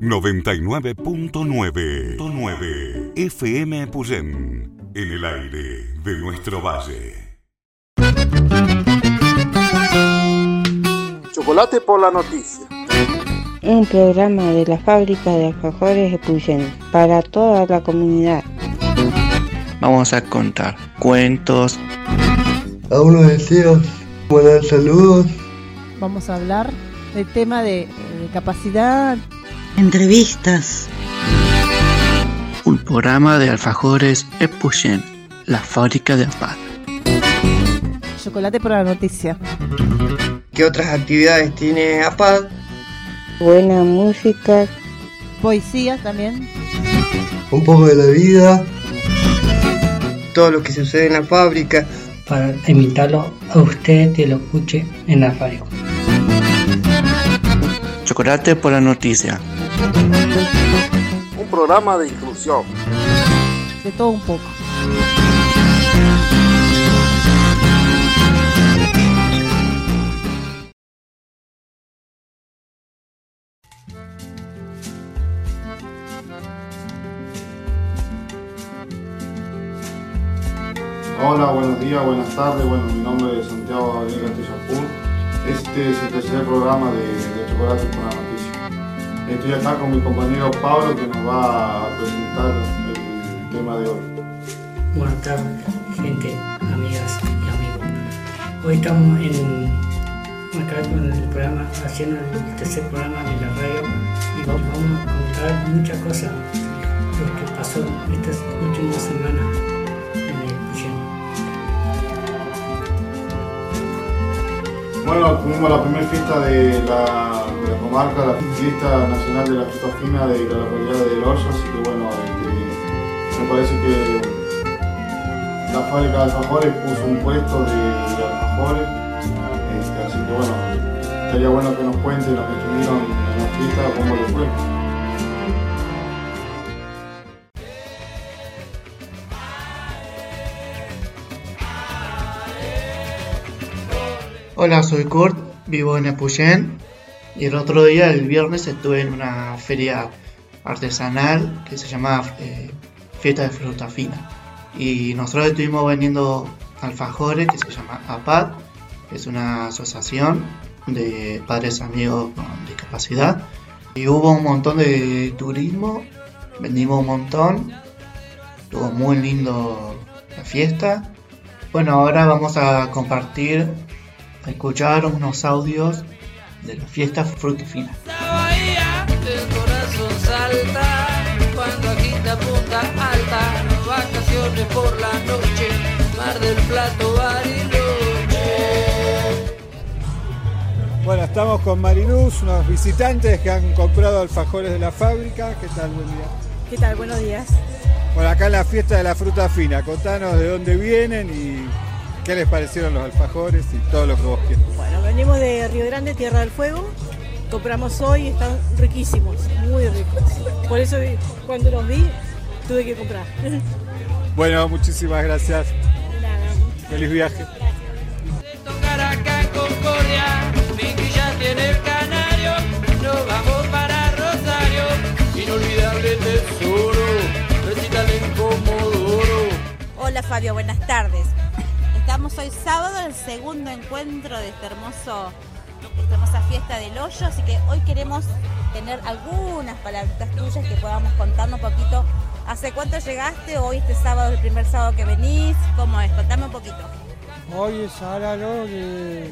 99.9 FM Puyén, en el aire de nuestro valle. Chocolate por la noticia. Un programa de la fábrica de alfajores de Puyén para toda la comunidad. Vamos a contar cuentos, a unos deseos, buenos saludos. Vamos a hablar del tema de capacidad, entrevistas. Un programa de alfajores de Puyén, la fábrica de APAD. Chocolate por la noticia. ¿Qué otras actividades tiene APAD? Buena música, poesía también, un poco de la vida, todo lo que sucede en la fábrica, para invitarlo a usted que lo escuche en la fábrica. Chocolate por la noticia. Un programa de inclusión. De todo un poco. Hola, buenos días, buenas tardes. Bueno, mi nombre es Santiago Gabriel Castilla-Pun. Este es el tercer programa de Chocolate por la Noticia. Estoy acá con mi compañero Pablo, que nos va a presentar el tema de hoy. Buenas tardes, gente, amigas y amigos. Hoy estamos acá con el programa, haciendo el tercer programa de la radio, y vamos a contar muchas cosas lo que pasó estas últimas semanas. Bueno, tuvimos la primera fiesta de la comarca, la fiesta nacional de la fruta fina de la localidad de Loyo, así que bueno, me parece que la fábrica de alfajores puso un puesto de alfajores, así que bueno, estaría bueno que nos cuenten los que estuvieron en la fiesta cómo les fue. Hola, soy Kurt, vivo en Epuyén y el otro día, el viernes, estuve en una feria artesanal que se llama Fiesta de Fruta Fina, y nosotros estuvimos vendiendo alfajores que se llama APAD, que es una asociación de padres amigos con discapacidad, y hubo un montón de turismo, vendimos un montón, estuvo muy lindo la fiesta. Bueno, ahora vamos a escuchar unos audios de la fiesta Fruta Fina. El corazón salta cuando agita Punta Alta, vacaciones por la noche, Mar del Plata, Bariloche. Bueno, estamos con Mariluz, unos visitantes que han comprado alfajores de la fábrica. ¿Qué tal? Buen día. ¿Qué tal? Buenos días. Bueno, acá en la fiesta de la Fruta Fina, contanos de dónde vienen y qué les parecieron los alfajores y todo lo que vos quieras. Bueno, venimos de Río Grande, Tierra del Fuego. Compramos hoy y están riquísimos, muy ricos. Por eso cuando los vi, tuve que comprar. Bueno, muchísimas gracias. De nada. Feliz viaje. De tocar acá en Concordia, Vicky ya tiene el canario. Nos vamos para Rosario, inolvidable tesoro, recital en Comodoro. Hola Fabio, buenas tardes. Estamos hoy sábado, el segundo encuentro de esta hermosa fiesta del Hoyo, así que hoy queremos tener algunas palabritas tuyas que podamos contarnos un poquito. ¿Hace cuánto llegaste? ¿Hoy este sábado es el primer sábado que venís? ¿Cómo es? Contame un poquito. Hoy es sábado de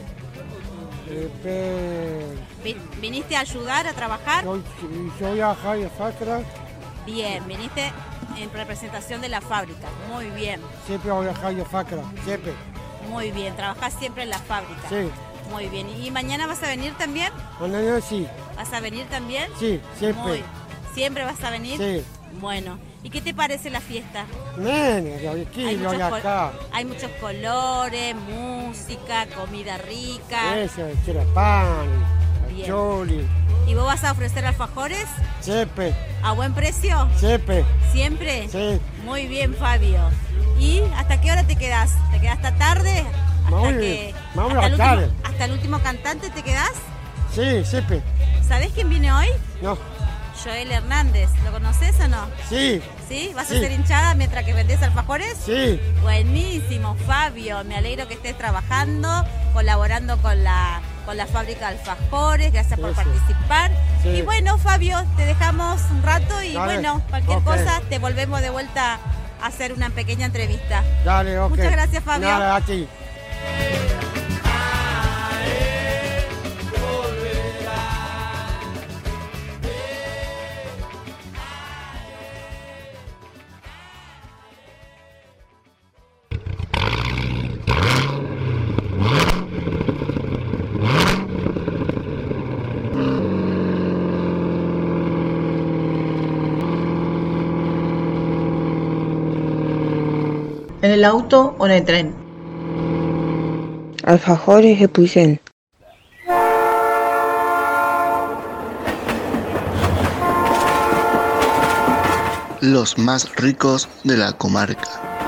¿Viniste a ayudar, a trabajar? Soy a Javier Facra. Bien, viniste en representación de la fábrica, muy bien. Siempre voy a Javier Facra, siempre. Muy bien, trabajás siempre en la fábrica. Sí. Muy bien, ¿y mañana vas a venir también? Mañana sí. ¿Vas a venir también? Sí, siempre. ¿Siempre vas a venir? Sí. Bueno, ¿y qué te parece la fiesta? Hay muchos colores, música, comida rica. Eso, pan, choli. ¿Y vos vas a ofrecer alfajores? Siempre. ¿A buen precio? Siempre. ¿Siempre? Sí. Muy bien, Fabio. ¿Y hasta qué hora te quedás? ¿Te quedás hasta tarde? ¿Hasta el último cantante te quedás? Sí, siempre. ¿Sabés quién viene hoy? No. Joel Hernández. ¿Lo conoces o no? Sí. ¿Sí? ¿Vas Sí. a hacer hinchada mientras que vendés alfajores? Sí. Buenísimo, Fabio. Me alegro que estés trabajando, colaborando con la fábrica de alfajores. Gracias por participar. Sí. Y bueno, Fabio, te dejamos un rato y Dale. bueno, cualquier Ok. cosa te volvemos de vuelta a hacer una pequeña entrevista. Dale, ok. Muchas gracias, Fabio. Nada, a ti. ¿En el auto o en el tren? Alfajores Epuyén. Los más ricos de la comarca.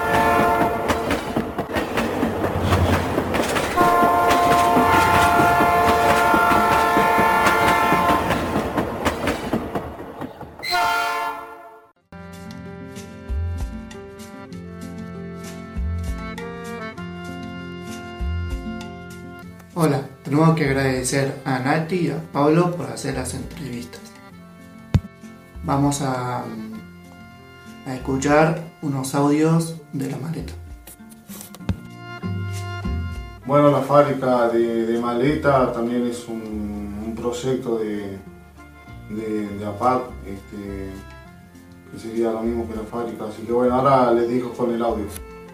Hola, tenemos que agradecer a Nati y a Pablo por hacer las entrevistas. Vamos a escuchar unos audios de la maleta. Bueno, la fábrica de maleta también es un proyecto de APAC, que sería lo mismo que la fábrica. Así que bueno, ahora les dejo con el audio.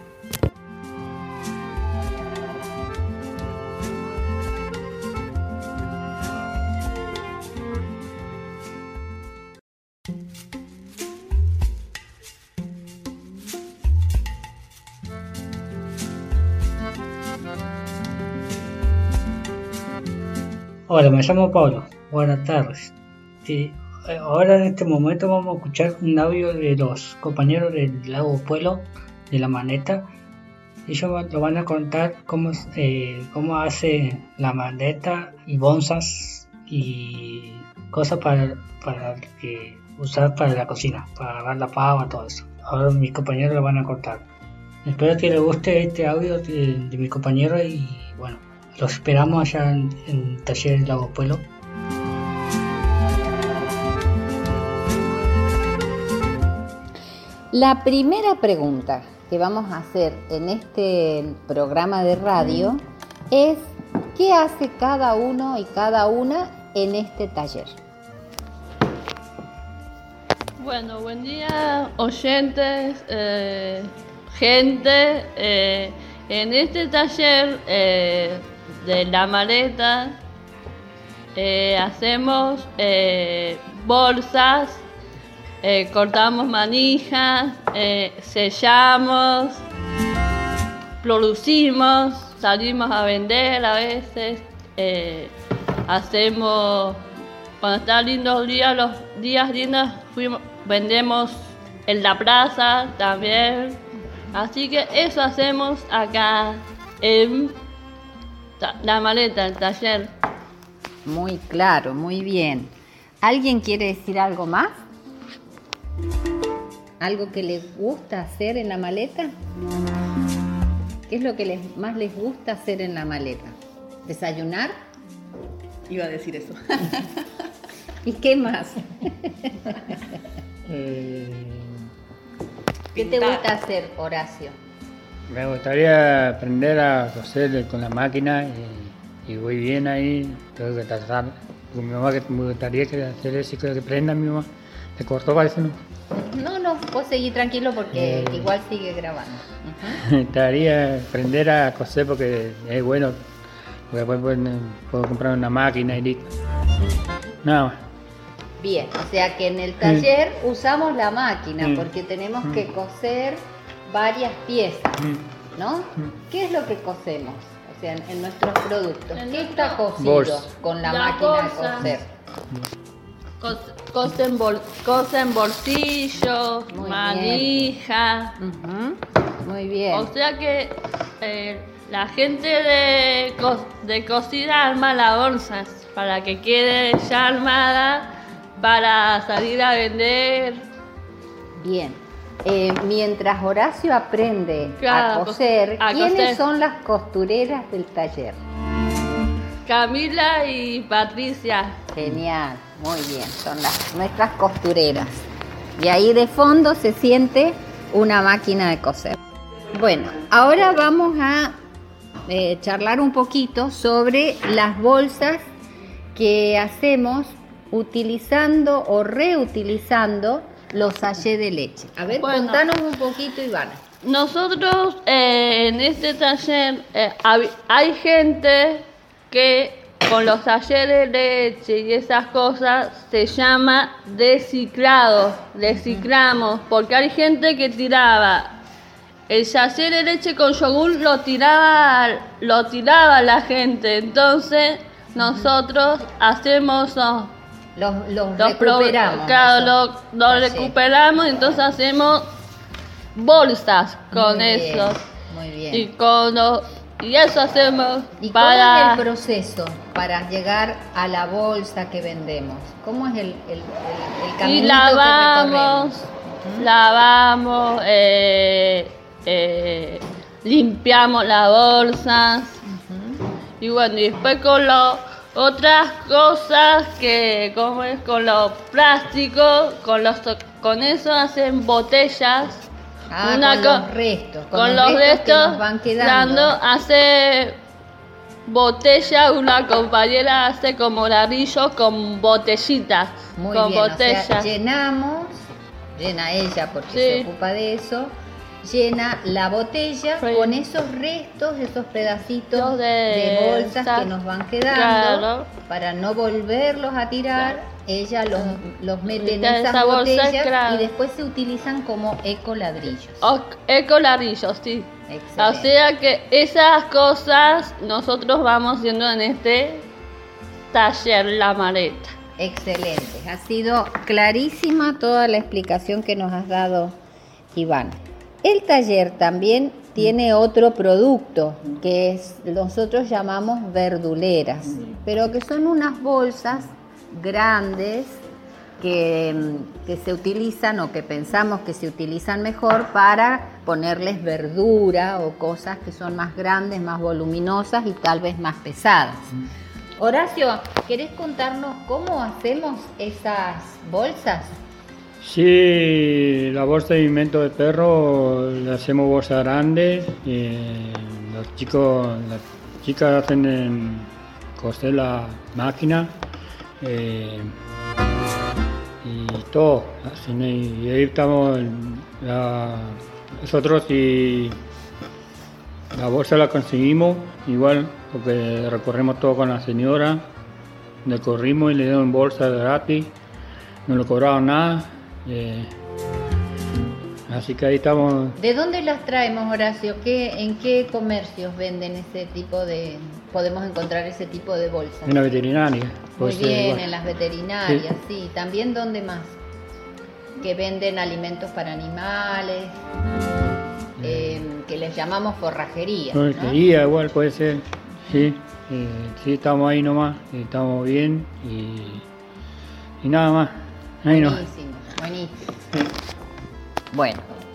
Hola, me llamo Pablo. Buenas tardes. Sí, ahora en este momento vamos a escuchar un audio de los compañeros del Lago Pueblo, de la maneta. Ellos lo van a contar cómo hace la maneta y bonzas y cosas para usar para la cocina, para agarrar la pava, todo eso. Ahora mis compañeros lo van a contar. Espero que les guste este audio de mis compañeros y bueno, los esperamos allá en el taller del Lago Pueblo. La primera pregunta que vamos a hacer en este programa de radio es ¿qué hace cada uno y cada una en este taller? Bueno, buen día oyentes, gente. En este taller de la maleta hacemos bolsas, cortamos manijas, sellamos, producimos, salimos a vender a veces, hacemos, cuando están lindos los días lindos, vendemos en la plaza también. Así que eso hacemos acá en la maleta, el taller. Muy claro, muy bien. ¿Alguien quiere decir algo más? ¿Algo que les gusta hacer en la maleta? ¿Qué es lo que más les gusta hacer en la maleta? ¿Desayunar? Iba a decir eso. ¿Y qué más? ¿Qué te gusta hacer, Horacio? Me gustaría aprender a coser con la máquina y voy bien ahí. Tengo que tratar. Con mi mamá, que me gustaría hacer eso, que prenda mi mamá. ¿Te cortó, parece, no? No, vos seguí tranquilo porque igual sigue grabando. Uh-huh. Estaría aprender a coser porque es bueno. Porque después puedo comprar una máquina y listo. Nada más. Bien, o sea que en el taller usamos la máquina porque tenemos que coser varias piezas, ¿no? ¿Qué es lo que cosemos? O sea, en nuestros productos. ¿Qué está cosido con la máquina de coser? Cosen bolsillos, manijas. Muy bien. O sea que la gente de cocina arma las bolsas para que quede ya armada para salir a vender. Bien. Mientras Horacio aprende Claro, a coser, a ¿quiénes coser. son las costureras del taller? Camila y Patricia. Genial, muy bien, son nuestras costureras. Y ahí de fondo se siente una máquina de coser. Bueno, ahora vamos a charlar un poquito sobre las bolsas que hacemos utilizando o reutilizando los sachets de leche. A ver, Bueno. contanos un poquito, Ivana. Nosotros en este taller hay gente que con los talleres de leche y esas cosas se llama reciclamos, porque hay gente que tiraba el sachet de leche con yogur, lo tiraba la gente, entonces nosotros hacemos los recuperamos. Claro, lo recuperamos, entonces hacemos bolsas con Muy bien, eso. muy bien. Y eso hacemos ¿Y para... cómo es el proceso para llegar a la bolsa que vendemos? ¿Cómo es el caminito Y lavamos, limpiamos las bolsas. Y bueno, y después con otras cosas que como es con los plásticos, con eso hacen botellas. Con los restos. Con los restos que nos van quedando. hace botella, una compañera hace como ladrillos con botellitas. Muy con bien, botellas. o sea, llena ella porque se ocupa de eso, llena la botella con esos restos, esos pedacitos de bolsas que nos van quedando, para no volverlos a tirar. Ella los mete en esas botellas y después se utilizan como ecoladrillos. Ecoladrillos, sí. Excelente. O sea que esas cosas nosotros vamos haciendo en este taller La Maleta. Excelente, ha sido clarísima toda la explicación que nos has dado, Iván. El taller también tiene otro producto que nosotros llamamos verduleras, pero que son unas bolsas grandes que se utilizan o que pensamos que se utilizan mejor para ponerles verdura o cosas que son más grandes, más voluminosas y tal vez más pesadas. Horacio, ¿querés contarnos cómo hacemos esas bolsas? Sí, la bolsa de alimento de perro la hacemos bolsa grande. Las chicas hacen coser la máquina. Y todo, y ahí estamos nosotros, y la bolsa la conseguimos igual porque recorrimos todo con la señora, le corrimos y le dieron bolsa gratis, no le cobraron nada, así que ahí estamos. ¿De dónde las traemos, Horacio? ¿En qué comercios venden ese tipo de... podemos encontrar ese tipo de bolsas? En la veterinaria. Muy bien, en las veterinarias, sí. También, ¿dónde más? Que venden alimentos para animales, que les llamamos forrajería. Forrajería, ¿no? Igual puede ser, sí. Sí, estamos ahí nomás, estamos bien y nada más. Ahí buenísimo, buenísimo. Bueno.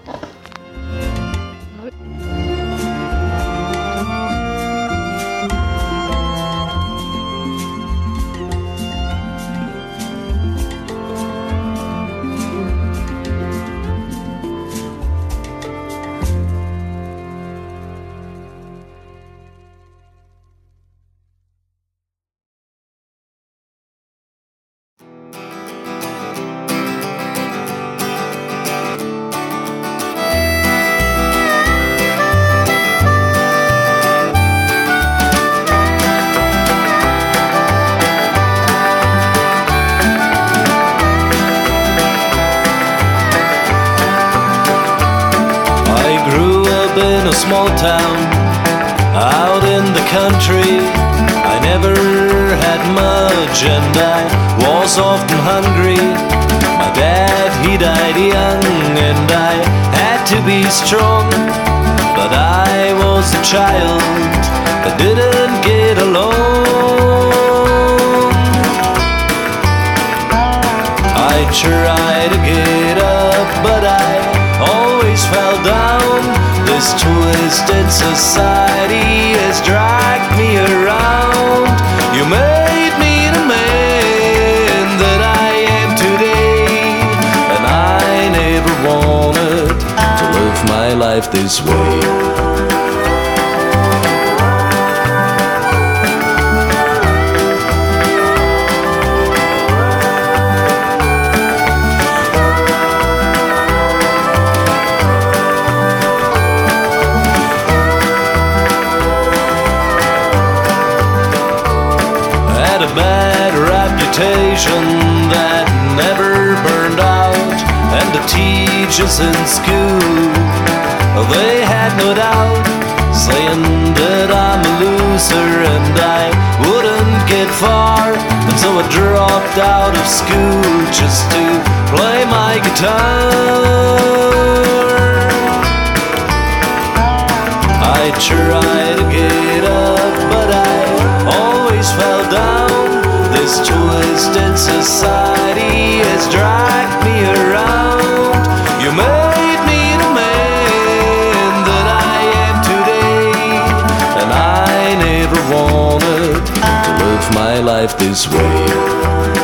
Small town out in the country. I never had much and I was often hungry. My dad, he died young and I had to be strong. But I was a child that didn't get along. try to get up, but I always fell down. This twisted society has dragged me around. You made me the man that I am today, and I never wanted to live my life this way. Bad reputation that never burned out, and the teachers in school, they had no doubt, saying that I'm a loser and I wouldn't get far, and so I dropped out of school just to play my guitar. I tried to get up, but I always fell down. This twisted society has dragged me around. You made me the man that I am today, and I never wanted to live my life this way.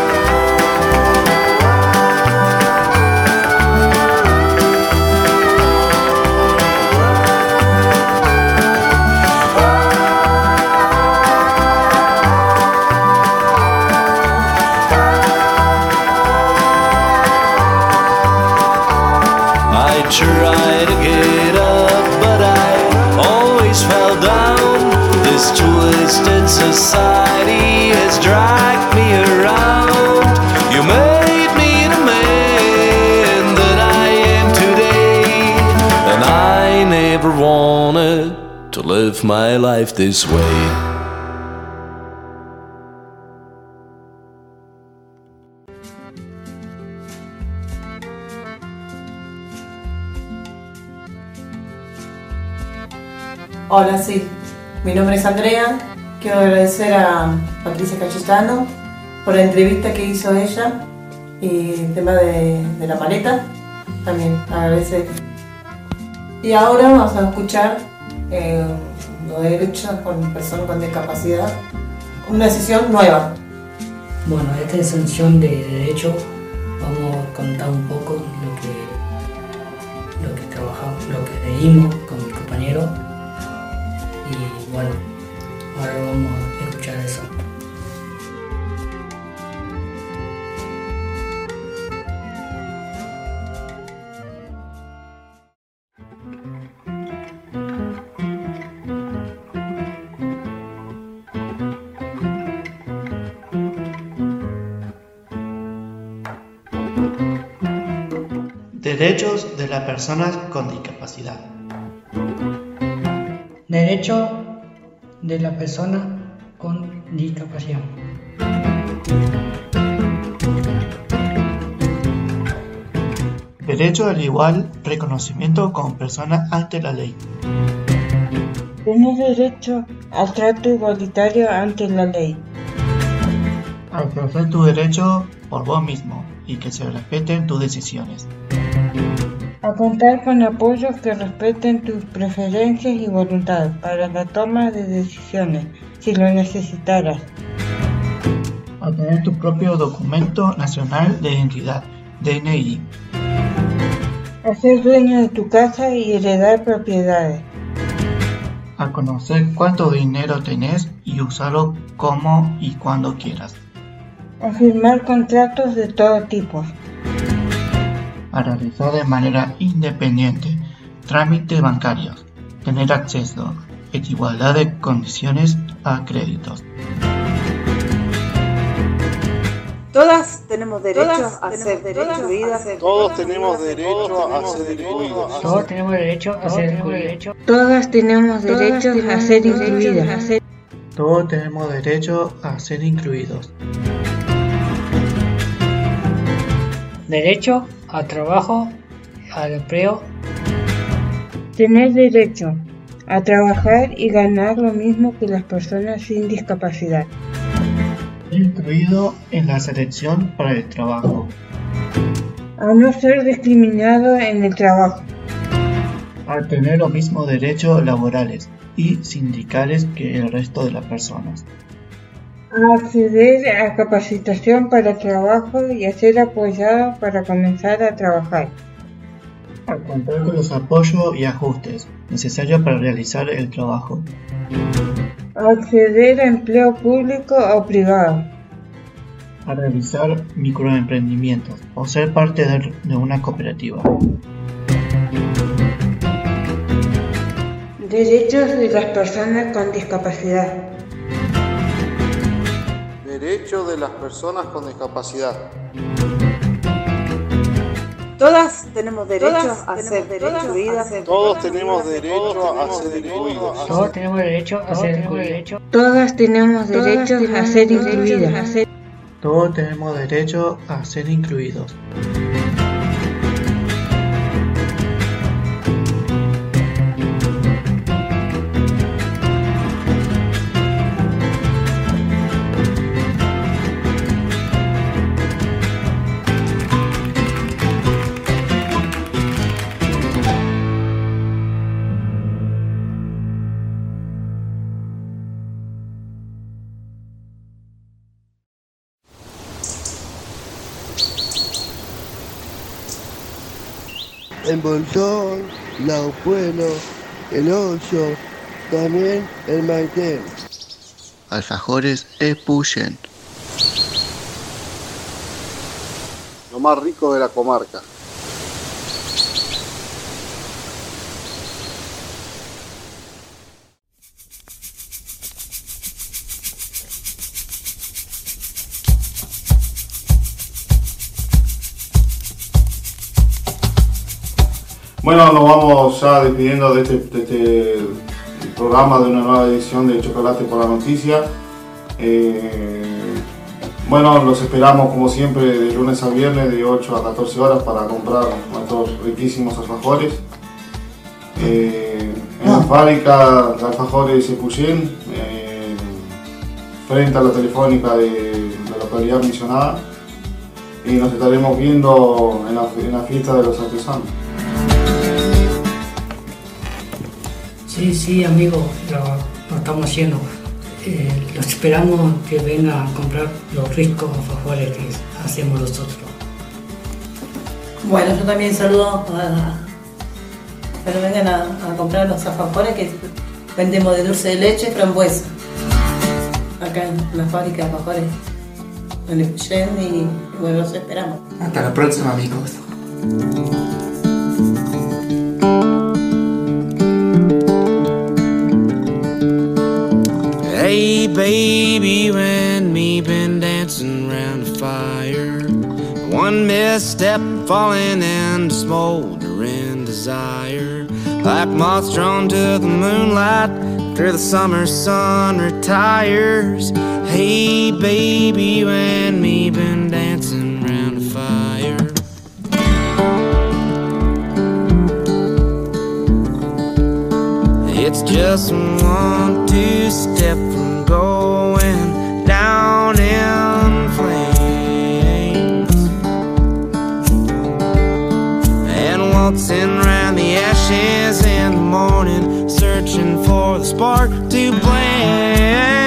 Try to get up, but I always fell down. This twisted society has dragged me around. You made me the man that I am today, and I never wanted to live my life this way. Hola, sí. Mi nombre es Andrea. Quiero agradecer a Patricia Cachistano por la entrevista que hizo ella y el tema de la maleta. También agradecer. Y ahora vamos a escuchar los derechos con personas con discapacidad. Una sesión nueva. Bueno, esta sesión de derecho vamos a contar un poco lo que trabajamos, lo que leímos con mi compañero. Y bueno, ahora vamos a escuchar eso. Derechos de las personas con discapacidad. Derecho de la persona con discapacidad. Derecho al igual reconocimiento como persona ante la ley. Tienes derecho al trato igualitario ante la ley. A ejercer tu derecho por vos mismo y que se respeten tus decisiones. A contar con apoyos que respeten tus preferencias y voluntad para la toma de decisiones, si lo necesitaras. A tener tu propio documento nacional de identidad, DNI. A ser dueño de tu casa y heredar propiedades. A conocer cuánto dinero tenés y usarlo como y cuando quieras. A firmar contratos de todo tipo. A realizar de manera independiente trámites bancarios, tener acceso en igualdad de condiciones a créditos. Todas tenemos derecho a ser incluidas. Todos tenemos derecho a ser incluidos. Todos tenemos derecho a ser incluidos. Todas tenemos derecho a ser incluidas. Todos tenemos derecho a ser incluidos. Derecho al trabajo, al empleo. Tener derecho a trabajar y ganar lo mismo que las personas sin discapacidad. Incluido en la selección para el trabajo. A no ser discriminado en el trabajo. A tener los mismos derechos laborales y sindicales que el resto de las personas. A acceder a capacitación para trabajo y a ser apoyado para comenzar a trabajar. A contar con los apoyos y ajustes necesarios para realizar el trabajo. A acceder a empleo público o privado. A realizar microemprendimientos o ser parte de una cooperativa. Derechos de las personas con discapacidad. Derechos de las personas con discapacidad. Todas tenemos derecho a ser incluidas. Todos tenemos derecho a ser incluidos. Todos tenemos derecho a ser incluidos. Todas tenemos derecho a ser incluidas. Todos tenemos derecho a ser incluidos. El Bolsón, Laupuelo, el Hoyo, también el Maitén. Alfajores Epuyén. Lo más rico de la comarca. Bueno, nos vamos ya despidiendo de este programa, de una nueva edición de Chocolate por la Noticia. Bueno, los esperamos como siempre de lunes a viernes de 8 a 14 horas para comprar nuestros riquísimos alfajores. En la fábrica de alfajores Epuyén, frente a la telefónica de la localidad mencionada. Y nos estaremos viendo en la fiesta de los artesanos. Sí, amigo, lo estamos haciendo. Los esperamos que vengan a comprar los ricos alfajores que hacemos nosotros. Bueno, yo también saludo a que vengan a comprar los alfajores que vendemos de dulce de leche y frambuesa. Acá en la fábrica de alfajores en Epuyén y bueno, los esperamos. Hasta la próxima, amigos. Hey baby, when me been dancing around the fire, one misstep falling into smoldering desire, like moths drawn to the moonlight after the summer sun retires. Hey baby, when me been dancing around the fire. It's just 1, 2 step from going down in flames and waltzing round the ashes in the morning, searching for the spark to blame.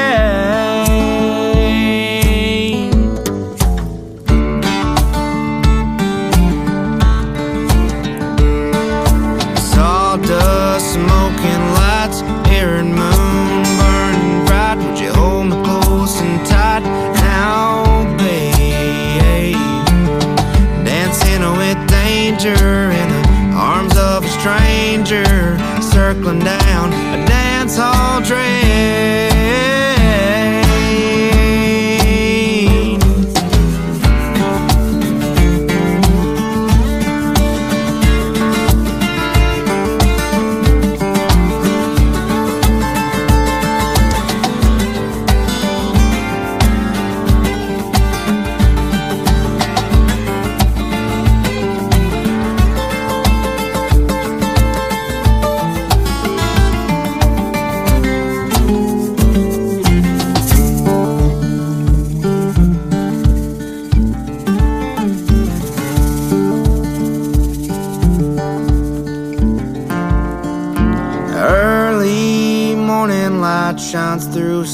Sawdust, smoking lights, air and moon burning bright. Would you hold me close and tight now, babe? Dancing with danger in the arms of a stranger, circling down a dance hall trail.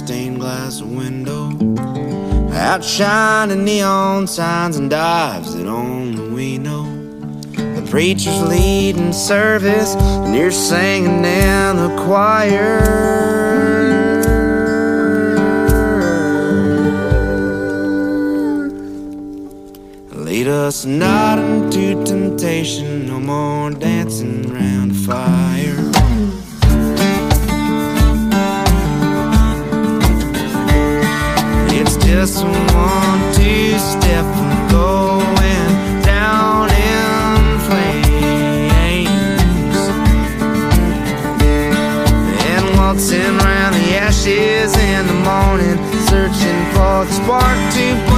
stained glass window, outshining neon signs and dives that only we know. The preacher's leading service, and you're singing in the choir. Lead us not into temptation, no more dancing around the fire. It's just 1 2 step from going down in flames, and waltzing around the ashes in the morning, searching for the spark to